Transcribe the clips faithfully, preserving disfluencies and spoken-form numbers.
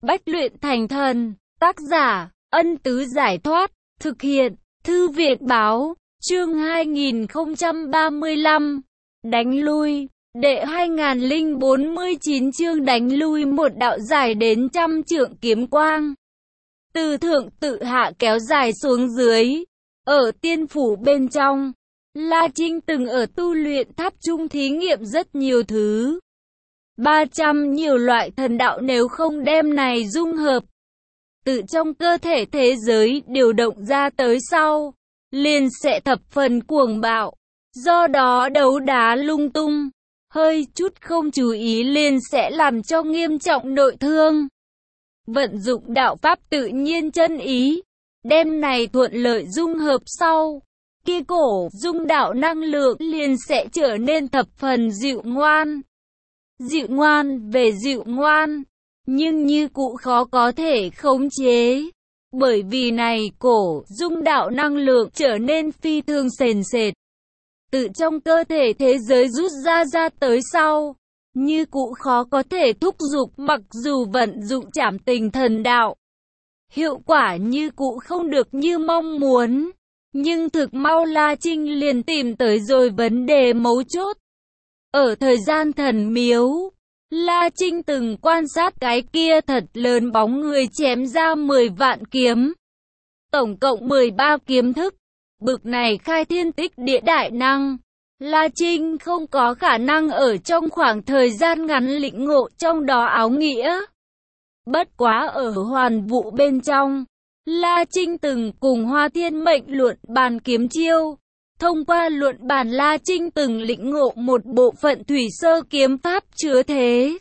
bách luyện thành thần. Tác giả, Ân Tứ Giải Thoát. Thực hiện, Thư Việt Báo. Chương hai nghìn không trăm ba mươi lăm. Đánh lui. Đệ hai nghìn không trăm bốn mươi chín chương đánh lui một đạo dài đến trăm trượng kiếm quang. Từ thượng tự hạ kéo dài xuống dưới. Ở tiên phủ bên trong, La Trinh từng ở tu luyện tháp trung thí nghiệm rất nhiều thứ. ba trăm nhiều loại thần đạo nếu không đem này dung hợp tự trong cơ thể thế giới điều động ra tới sau, liền sẽ thập phần cuồng bạo. Do đó đấu đá lung tung, hơi chút không chú ý liền sẽ làm cho nghiêm trọng nội thương. Vận dụng đạo pháp tự nhiên chân ý, đem này thuận lợi dung hợp sau, kia cổ dung đạo năng lượng liền sẽ trở nên thập phần dịu ngoan. Dịu ngoan về dịu ngoan, nhưng như cũ khó có thể khống chế. Bởi vì này cổ dung đạo năng lượng trở nên phi thường sền sệt. Từ trong cơ thể thế giới rút ra ra tới sau, như cũ khó có thể thúc giục mặc dù vận dụng trảm tình thần đạo. Hiệu quả như cũ không được như mong muốn. Nhưng thực mau La Trinh liền tìm tới rồi vấn đề mấu chốt. Ở thời gian thần miếu, La Trinh từng quan sát cái kia thật lớn bóng người chém ra mười vạn kiếm. Tổng cộng mười ba kiếm thức. Bực này khai thiên tích địa đại năng, La Trinh không có khả năng ở trong khoảng thời gian ngắn lĩnh ngộ trong đó áo nghĩa. Bất quá ở hoàn vụ bên trong, La Trinh từng cùng Hoa Thiên Mệnh luận bàn kiếm chiêu. Thông qua luận bàn La Trinh từng lĩnh ngộ một bộ phận thủy sơ kiếm pháp chứa thế.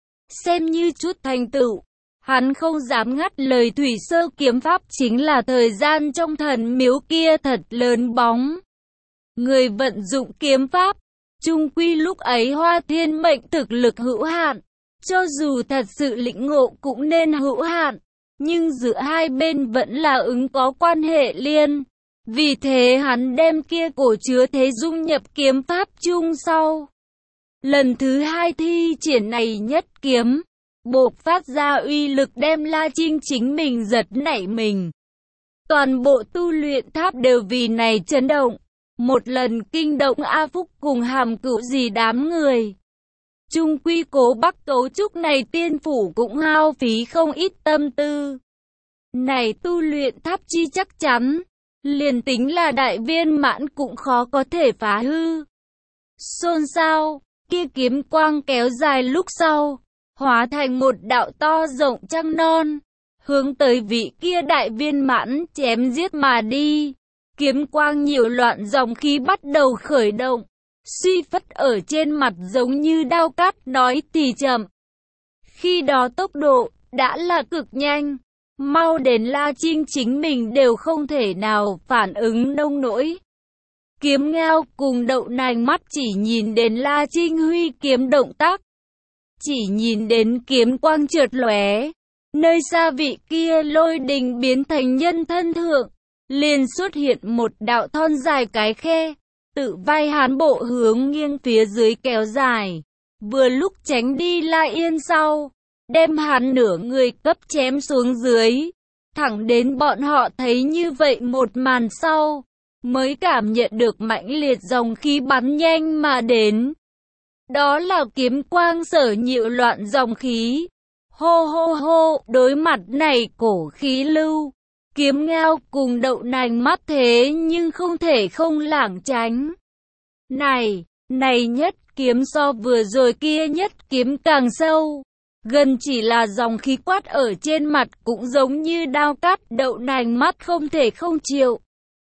Xem như chút thành tựu, hắn không dám ngắt lời thủy sơ kiếm pháp chính là thời gian trong thần miếu kia thật lớn bóng. Người vận dụng kiếm pháp, chung quy lúc ấy Hoa Thiên Mệnh thực lực hữu hạn, cho dù thật sự lĩnh ngộ cũng nên hữu hạn, nhưng giữa hai bên vẫn là ứng có quan hệ liên. Vì thế hắn đem kia cổ chứa thế dung nhập kiếm pháp chung sau. Lần thứ hai thi triển này nhất kiếm, bộc phát ra uy lực đem La Trinh chính mình giật nảy mình. Toàn bộ tu luyện tháp đều vì này chấn động. Một lần kinh động A Phúc cùng Hàm Cửu gì đám người. Trung quy cố bắc cấu trúc này tiên phủ cũng hao phí không ít tâm tư. Này tu luyện tháp chi chắc chắn, liền tính là đại viên mãn cũng khó có thể phá hư. Xôn xao, kia kiếm quang kéo dài lúc sau, hóa thành một đạo to rộng trăng non, hướng tới vị kia đại viên mãn chém giết mà đi. Kiếm quang nhiều loạn dòng khí bắt đầu khởi động, suy phất ở trên mặt giống như đao cắt nói thì chậm. Khi đó tốc độ đã là cực nhanh, mau đến La Trinh chính mình đều không thể nào phản ứng nông nỗi. Kiếm Ngao cùng Đậu Nành mắt chỉ nhìn đến La Trinh huy kiếm động tác, chỉ nhìn đến kiếm quang chợt lóe, nơi xa vị kia lôi đình biến thành nhân thân thượng, liền xuất hiện một đạo thon dài cái khe, tự vai hán bộ hướng nghiêng phía dưới kéo dài, vừa lúc tránh đi La Yên sau, đem hắn nửa người cấp chém xuống dưới. Thẳng đến bọn họ thấy như vậy một màn sau, mới cảm nhận được mãnh liệt dòng khí bắn nhanh mà đến. Đó là kiếm quang sở nhiễu loạn dòng khí. Hô hô hô, đối mặt này cổ khí lưu, Kiếm Ngao cùng Đậu Nành mắt thế nhưng không thể không lảng tránh. Này, này nhất kiếm so vừa rồi kia nhất kiếm càng sâu. Gần chỉ là dòng khí quát ở trên mặt cũng giống như đao cắt. Đậu Nành mắt không thể không chịu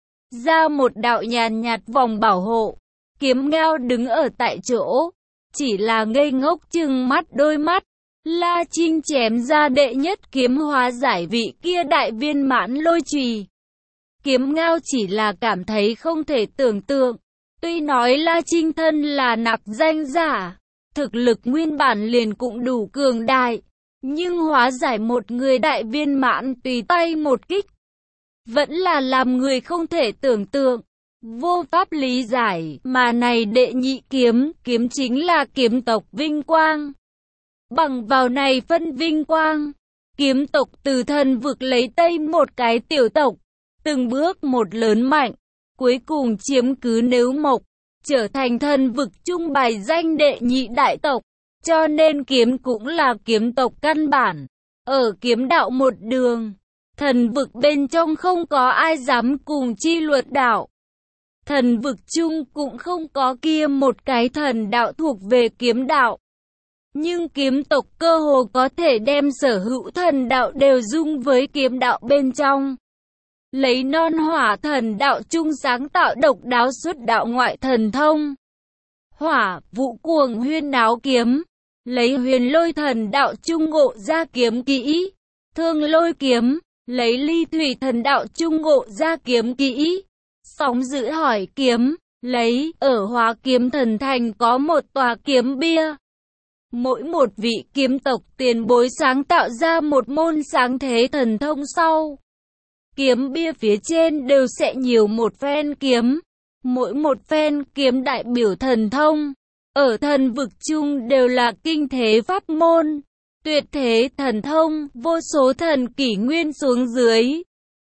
ra một đạo nhàn nhạt vòng bảo hộ. Kiếm Ngao đứng ở tại chỗ, chỉ là ngây ngốc trừng mắt đôi mắt. La Trinh chém ra đệ nhất kiếm hóa giải vị kia đại viên mãn lôi chùy. Kiếm Ngao chỉ là cảm thấy không thể tưởng tượng. Tuy nói La Trinh thân là nặc danh giả, thực lực nguyên bản liền cũng đủ cường đại, nhưng hóa giải một người đại viên mãn tùy tay một kích, vẫn là làm người không thể tưởng tượng, vô pháp lý giải. Mà này đệ nhị kiếm, kiếm chính là kiếm tộc vinh quang. Bằng vào này phân vinh quang, kiếm tộc từ thần vực lấy Tây một cái tiểu tộc, từng bước một lớn mạnh, cuối cùng chiếm cứ Nếu Mộc, trở thành thần vực trung bài danh đệ nhị đại tộc, cho nên kiếm cũng là kiếm tộc căn bản. Ở kiếm đạo một đường, thần vực bên trong không có ai dám cùng chi luật đạo. Thần vực chung cũng không có kia một cái thần đạo thuộc về kiếm đạo. Nhưng kiếm tộc cơ hồ có thể đem sở hữu thần đạo đều dung với kiếm đạo bên trong. Lấy non hỏa thần đạo chung sáng tạo độc đáo xuất đạo ngoại thần thông. Hỏa, vũ cuồng huyên náo kiếm. Lấy huyền lôi thần đạo chung ngộ ra kiếm kỹ. Thương lôi kiếm. Lấy ly thủy thần đạo chung ngộ ra kiếm kỹ. Sóng giữ hỏi kiếm. Lấy ở hóa kiếm thần thành có một tòa kiếm bia. Mỗi một vị kiếm tộc tiền bối sáng tạo ra một môn sáng thế thần thông sau. Kiếm bia phía trên đều sẽ nhiều một phen kiếm. Mỗi một phen kiếm đại biểu thần thông. Ở thần vực chung đều là kinh thế pháp môn. Tuyệt thế thần thông, vô số thần kỷ nguyên xuống dưới.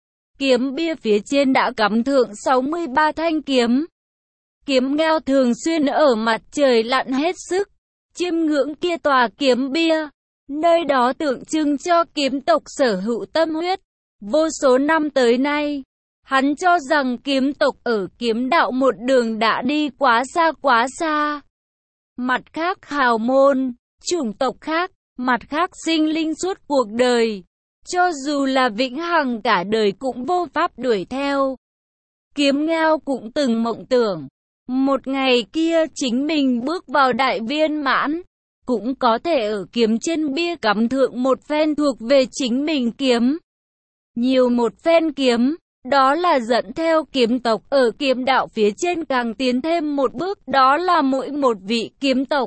Kiếm bia phía trên đã cắm thượng sáu mươi ba thanh kiếm. Kiếm ngheo thường xuyên ở mặt trời lặn hết sức. Chiêm ngưỡng kia tòa kiếm bia. Nơi đó tượng trưng cho kiếm tộc sở hữu tâm huyết. Vô số năm tới nay, hắn cho rằng kiếm tộc ở kiếm đạo một đường đã đi quá xa quá xa. Mặt khác hào môn, chủng tộc khác, mặt khác sinh linh suốt cuộc đời. Cho dù là vĩnh hằng cả đời cũng vô pháp đuổi theo. Kiếm ngheo cũng từng mộng tưởng. Một ngày kia chính mình bước vào đại viên mãn. Cũng có thể ở kiếm trên bia cắm thượng một phen thuộc về chính mình kiếm. Nhiều một phen kiếm, đó là dẫn theo kiếm tộc ở kiếm đạo phía trên càng tiến thêm một bước, đó là mỗi một vị kiếm tộc.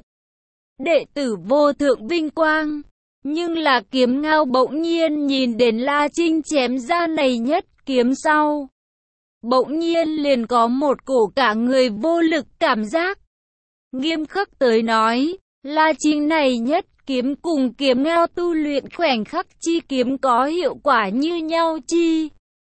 Đệ tử vô thượng vinh quang, nhưng là kiếm ngao bỗng nhiên nhìn đến La Trinh chém ra này nhất kiếm sau. Bỗng nhiên liền có một cổ cả người vô lực cảm giác. Nghiêm khắc tới nói, La Trinh này nhất kiếm cùng kiếm ngao tu luyện khoảnh khắc chi kiếm có hiệu quả như nhau chi.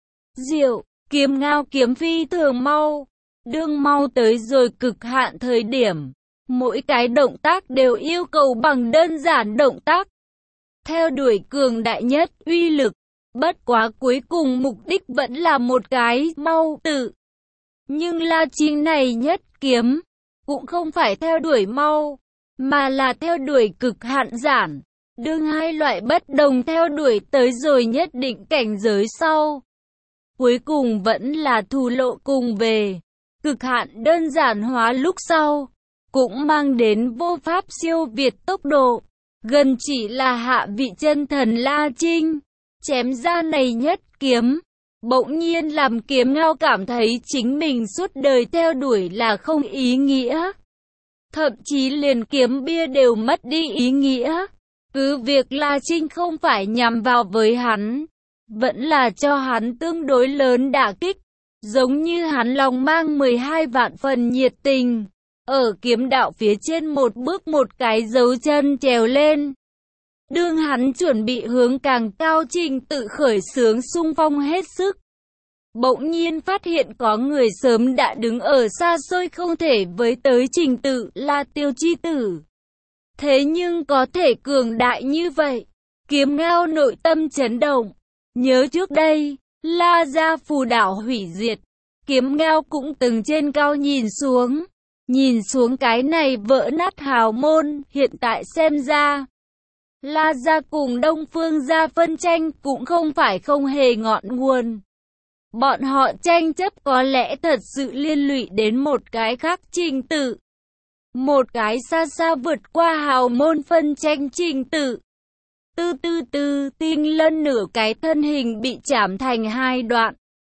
Diệu, kiếm ngao kiếm phi thường mau, đương mau tới rồi cực hạn thời điểm. Mỗi cái động tác đều yêu cầu bằng đơn giản động tác. Theo đuổi cường đại nhất uy lực, bất quá cuối cùng mục đích vẫn là một cái mau tự. Nhưng La Trinh này nhất kiếm, cũng không phải theo đuổi mau, mà là theo đuổi cực hạn giản. Đương hai loại bất đồng theo đuổi tới rồi nhất định cảnh giới sau. Cuối cùng vẫn là thù lộ cùng về. Cực hạn đơn giản hóa lúc sau, cũng mang đến vô pháp siêu việt tốc độ. Gần chỉ là hạ vị chân thần La Trinh. Chém ra này nhất kiếm, bỗng nhiên làm kiếm ngao cảm thấy chính mình suốt đời theo đuổi là không ý nghĩa. Thậm chí liền kiếm bia đều mất đi ý nghĩa. Cứ việc La Trinh không phải nhằm vào với hắn, vẫn là cho hắn tương đối lớn đả kích. Giống như hắn lòng mang mười hai vạn phần nhiệt tình, ở kiếm đạo phía trên một bước một cái dấu chân trèo lên. Đương hắn chuẩn bị hướng càng cao trình tự khởi xướng xung phong hết sức. Bỗng nhiên phát hiện có người sớm đã đứng ở xa xôi không thể với tới trình tự là Tiêu Chi Tử. Thế nhưng có thể cường đại như vậy, kiếm ngao nội tâm chấn động. Nhớ trước đây, La Gia phù đảo hủy diệt, kiếm ngao cũng từng trên cao nhìn xuống. Nhìn xuống cái này vỡ nát hào môn, hiện tại xem ra. La Gia cùng Đông Phương Gia phân tranh cũng không phải không hề ngọn nguồn. Bọn họ tranh chấp có lẽ thật sự liên lụy đến một cái khác trình tự. Một cái xa xa vượt qua hào môn phân tranh trình tự. Tư tư tư, Tinh Lân nửa cái thân hình bị chảm thành hai đoạn.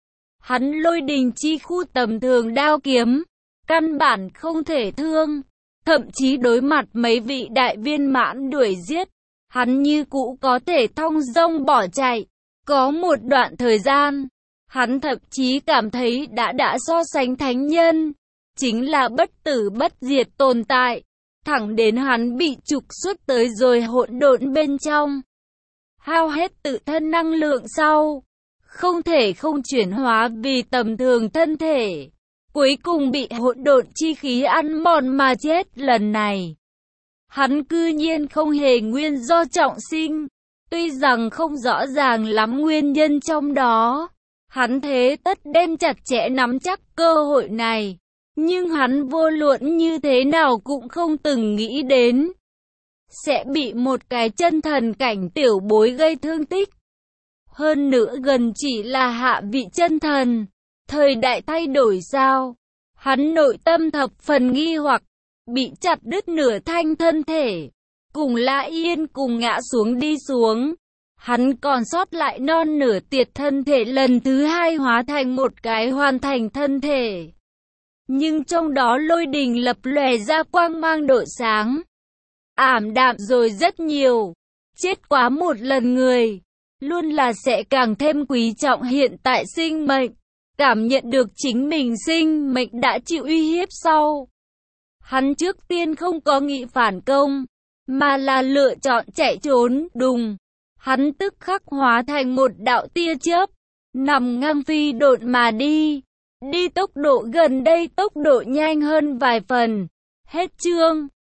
Hắn lôi đình chi khu tầm thường đao kiếm, căn bản không thể thương. Thậm chí đối mặt mấy vị đại viên mãn đuổi giết, hắn như cũ có thể thong dong bỏ chạy. Có một đoạn thời gian, hắn thậm chí cảm thấy đã đã so sánh thánh nhân, chính là bất tử bất diệt tồn tại, thẳng đến hắn bị trục xuất tới rồi hỗn độn bên trong. hao hết tự thân năng lượng sau, không thể không chuyển hóa vì tầm thường thân thể, cuối cùng bị hỗn độn chi khí ăn mòn mà chết. Lần này, hắn cư nhiên không hề nguyên do trọng sinh. Tuy rằng không rõ ràng lắm nguyên nhân trong đó, hắn thế tất đem chặt chẽ nắm chắc cơ hội này, nhưng hắn vô luận như thế nào cũng không từng nghĩ đến sẽ bị một cái chân thần cảnh tiểu bối gây thương tích. Hơn nữa gần chỉ là hạ vị chân thần, thời đại thay đổi sao? Hắn nội tâm thập phần nghi hoặc, bị chặt đứt nửa thanh thân thể, cùng Lã Yên cùng ngã xuống đi xuống. Hắn còn sót lại non nửa tiệt thân thể lần thứ hai hóa thành một cái hoàn thành thân thể. Nhưng trong đó lôi đình lập lòe ra quang mang độ sáng, ảm đạm rồi rất nhiều. Chết quá một lần người, luôn là sẽ càng thêm quý trọng hiện tại sinh mệnh, cảm nhận được chính mình sinh mệnh đã chịu uy hiếp sau. Hắn trước tiên không có nghĩ phản công, mà là lựa chọn chạy trốn. Đùng, hắn tức khắc hóa thành một đạo tia chớp, nằm ngang phi độn mà đi. Đi tốc độ gần đây tốc độ nhanh hơn vài phần. Hết chương.